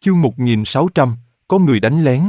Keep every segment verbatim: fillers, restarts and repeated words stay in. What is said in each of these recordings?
Chương một nghìn sáu trăm, có người đánh lén.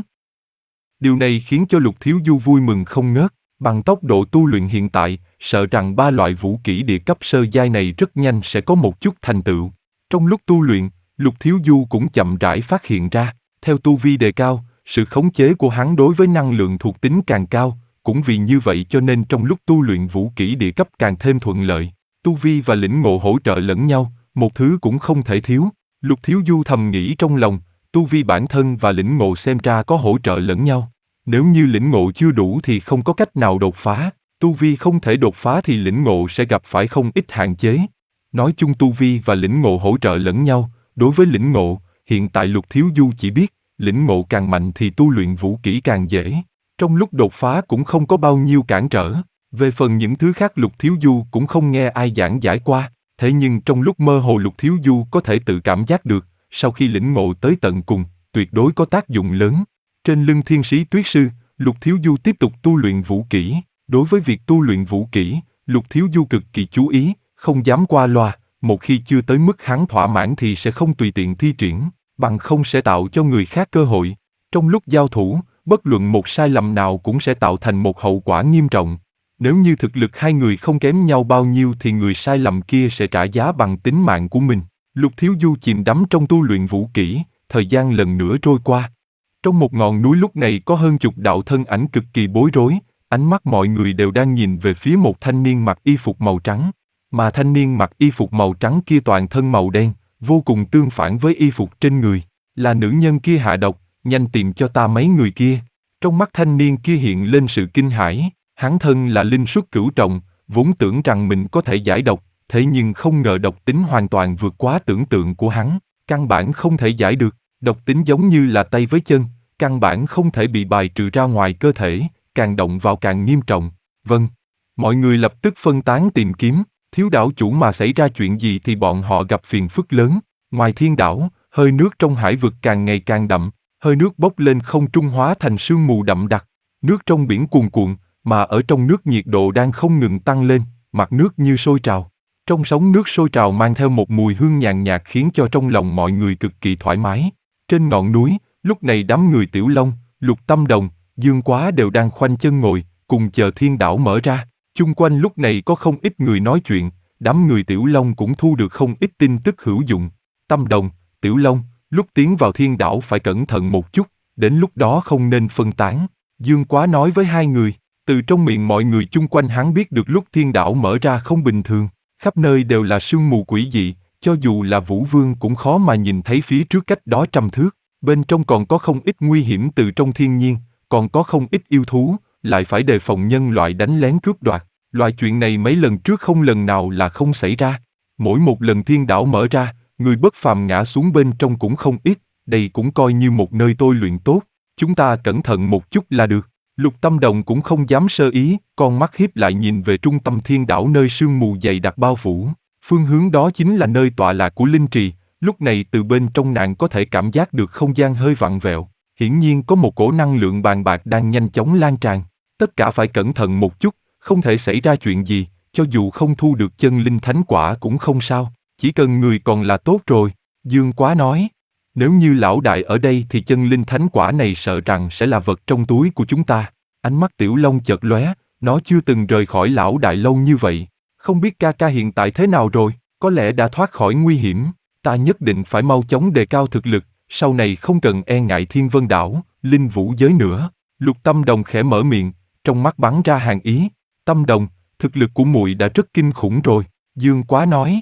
Điều này khiến cho Lục Thiếu Du vui mừng không ngớt, bằng tốc độ tu luyện hiện tại, sợ rằng ba loại vũ kỹ địa cấp sơ giai này rất nhanh sẽ có một chút thành tựu. Trong lúc tu luyện, Lục Thiếu Du cũng chậm rãi phát hiện ra, theo tu vi đề cao, sự khống chế của hắn đối với năng lượng thuộc tính càng cao, cũng vì như vậy cho nên trong lúc tu luyện vũ kỹ địa cấp càng thêm thuận lợi. Tu vi và lĩnh ngộ hỗ trợ lẫn nhau, một thứ cũng không thể thiếu. Lục Thiếu Du thầm nghĩ trong lòng, tu vi bản thân và lĩnh ngộ xem ra có hỗ trợ lẫn nhau. Nếu như lĩnh ngộ chưa đủ thì không có cách nào đột phá, tu vi không thể đột phá thì lĩnh ngộ sẽ gặp phải không ít hạn chế. Nói chung tu vi và lĩnh ngộ hỗ trợ lẫn nhau, đối với lĩnh ngộ, hiện tại Lục Thiếu Du chỉ biết, lĩnh ngộ càng mạnh thì tu luyện vũ kỹ càng dễ. Trong lúc đột phá cũng không có bao nhiêu cản trở. Về phần những thứ khác Lục Thiếu Du cũng không nghe ai giảng giải qua, thế nhưng trong lúc mơ hồ Lục Thiếu Du có thể tự cảm giác được, sau khi lĩnh ngộ tới tận cùng, tuyệt đối có tác dụng lớn. Trên lưng Thiên Sĩ Tuyết Sư, Lục Thiếu Du tiếp tục tu luyện vũ kỹ. Đối với việc tu luyện vũ kỹ, Lục Thiếu Du cực kỳ chú ý, không dám qua loa, một khi chưa tới mức hắn thỏa mãn thì sẽ không tùy tiện thi triển, bằng không sẽ tạo cho người khác cơ hội. Trong lúc giao thủ, bất luận một sai lầm nào cũng sẽ tạo thành một hậu quả nghiêm trọng. Nếu như thực lực hai người không kém nhau bao nhiêu thì người sai lầm kia sẽ trả giá bằng tính mạng của mình. Lục Thiếu Du chìm đắm trong tu luyện vũ kỹ, thời gian lần nữa trôi qua. Trong một ngọn núi lúc này có hơn chục đạo thân ảnh cực kỳ bối rối, ánh mắt mọi người đều đang nhìn về phía một thanh niên mặc y phục màu trắng. Mà thanh niên mặc y phục màu trắng kia toàn thân màu đen, vô cùng tương phản với y phục trên người. Là nữ nhân kia hạ độc, nhanh tìm cho ta mấy người kia. Trong mắt thanh niên kia hiện lên sự kinh hãi. Hắn thân là linh xuất cửu trọng, vốn tưởng rằng mình có thể giải độc, thế nhưng không ngờ độc tính hoàn toàn vượt quá tưởng tượng của hắn, căn bản không thể giải được, độc tính giống như là tay với chân, căn bản không thể bị bài trừ ra ngoài cơ thể, càng động vào càng nghiêm trọng. Vâng, mọi người lập tức phân tán tìm kiếm, thiếu đảo chủ mà xảy ra chuyện gì thì bọn họ gặp phiền phức lớn. Ngoài thiên đảo, hơi nước trong hải vực càng ngày càng đậm, hơi nước bốc lên không trung hóa thành sương mù đậm đặc, nước trong biển cuồn cuộn, mà ở trong nước nhiệt độ đang không ngừng tăng lên, mặt nước như sôi trào. Trong sóng nước sôi trào mang theo một mùi hương nhàn nhạt khiến cho trong lòng mọi người cực kỳ thoải mái. Trên ngọn núi, lúc này đám người Tiểu Long, Lục Tâm Đồng, Dương Quá đều đang khoanh chân ngồi, cùng chờ thiên đảo mở ra. Chung quanh lúc này có không ít người nói chuyện, đám người Tiểu Long cũng thu được không ít tin tức hữu dụng. Tâm Đồng, Tiểu Long, lúc tiến vào thiên đảo phải cẩn thận một chút, đến lúc đó không nên phân tán. Dương Quá nói với hai người. Từ trong miệng mọi người chung quanh hắn biết được lúc thiên đảo mở ra không bình thường, khắp nơi đều là sương mù quỷ dị, cho dù là Vũ Vương cũng khó mà nhìn thấy phía trước cách đó trăm thước, bên trong còn có không ít nguy hiểm từ trong thiên nhiên, còn có không ít yêu thú, lại phải đề phòng nhân loại đánh lén cướp đoạt, loại chuyện này mấy lần trước không lần nào là không xảy ra. Mỗi một lần thiên đảo mở ra, người bất phàm ngã xuống bên trong cũng không ít, đây cũng coi như một nơi tôi luyện tốt, chúng ta cẩn thận một chút là được. Lục Tâm Đồng cũng không dám sơ ý, con mắt hiếp lại nhìn về trung tâm thiên đảo nơi sương mù dày đặc bao phủ. Phương hướng đó chính là nơi tọa lạc của linh trì, lúc này từ bên trong nàng có thể cảm giác được không gian hơi vặn vẹo. Hiển nhiên có một cổ năng lượng bàn bạc đang nhanh chóng lan tràn. Tất cả phải cẩn thận một chút, không thể xảy ra chuyện gì, cho dù không thu được chân linh thánh quả cũng không sao, chỉ cần người còn là tốt rồi, Dương Quá nói. Nếu như lão đại ở đây thì chân linh thánh quả này sợ rằng sẽ là vật trong túi của chúng ta. Ánh mắt Tiểu Long chợt lóe, nó chưa từng rời khỏi lão đại lâu như vậy. Không biết ca ca hiện tại thế nào rồi, có lẽ đã thoát khỏi nguy hiểm. Ta nhất định phải mau chóng đề cao thực lực, sau này không cần e ngại Thiên Vân Đảo, Linh Vũ giới nữa. Lục Tâm Đồng khẽ mở miệng, trong mắt bắn ra hàn ý. Tâm Đồng, thực lực của muội đã rất kinh khủng rồi, Dương Quá nói.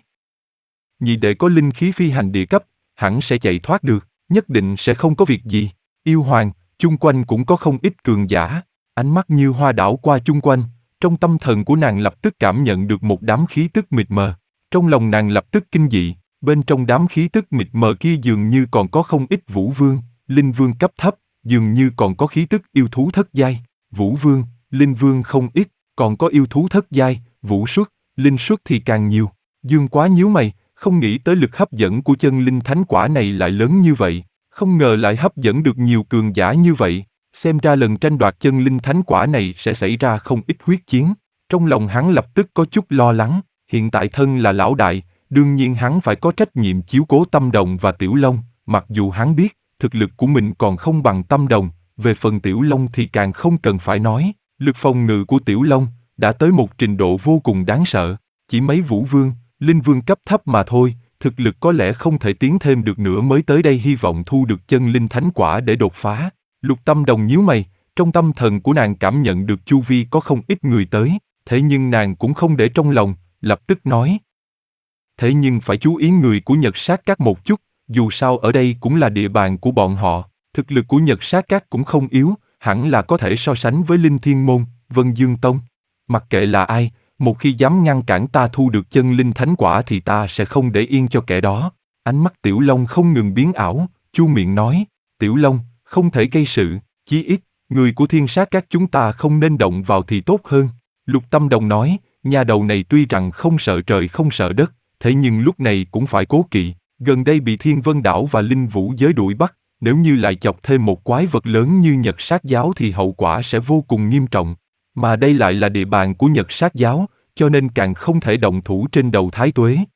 Nhị đệ có linh khí phi hành địa cấp, hẳn sẽ chạy thoát được, nhất định sẽ không có việc gì. Yêu Hoàng, chung quanh cũng có không ít cường giả. Ánh mắt như hoa đảo qua chung quanh, trong tâm thần của nàng lập tức cảm nhận được một đám khí tức mịt mờ. Trong lòng nàng lập tức kinh dị, bên trong đám khí tức mịt mờ kia dường như còn có không ít Vũ Vương, Linh Vương cấp thấp, dường như còn có khí tức yêu thú thất giai. Vũ Vương, Linh Vương không ít, còn có yêu thú thất giai, Vũ Xuất, Linh Xuất thì càng nhiều. Dương Quá nhíu mày, không nghĩ tới lực hấp dẫn của chân linh thánh quả này lại lớn như vậy, không ngờ lại hấp dẫn được nhiều cường giả như vậy. Xem ra lần tranh đoạt chân linh thánh quả này sẽ xảy ra không ít huyết chiến. Trong lòng hắn lập tức có chút lo lắng, hiện tại thân là lão đại, đương nhiên hắn phải có trách nhiệm chiếu cố Tâm Đồng và Tiểu Long, mặc dù hắn biết, thực lực của mình còn không bằng Tâm Đồng, về phần Tiểu Long thì càng không cần phải nói, lực phòng ngự của Tiểu Long đã tới một trình độ vô cùng đáng sợ, chỉ mấy vũ vương, linh vương cấp thấp mà thôi, thực lực có lẽ không thể tiến thêm được nữa mới tới đây hy vọng thu được chân linh thánh quả để đột phá. Lục Tâm Đồng nhíu mày, trong tâm thần của nàng cảm nhận được chu vi có không ít người tới, thế nhưng nàng cũng không để trong lòng, lập tức nói. Thế nhưng phải chú ý người của Nhật Sát Các một chút, dù sao ở đây cũng là địa bàn của bọn họ, thực lực của Nhật Sát Các cũng không yếu, hẳn là có thể so sánh với Linh Thiên Môn, Vân Dương Tông. Mặc kệ là ai, một khi dám ngăn cản ta thu được chân linh thánh quả thì ta sẽ không để yên cho kẻ đó. Ánh mắt Tiểu Long không ngừng biến ảo, chu miệng nói, Tiểu Long, không thể gây sự, chí ít, người của Thiên Sát Các chúng ta không nên động vào thì tốt hơn. Lục Tâm Đồng nói, nhà đầu này tuy rằng không sợ trời không sợ đất, thế nhưng lúc này cũng phải cố kỵ, gần đây bị Thiên Vân Đảo và Linh Vũ giới đuổi bắt, nếu như lại chọc thêm một quái vật lớn như Nhật Sát Giáo thì hậu quả sẽ vô cùng nghiêm trọng. Mà đây lại là địa bàn của Nhật Sát Giáo, cho nên càng không thể động thủ trên đầu Thái Tuế.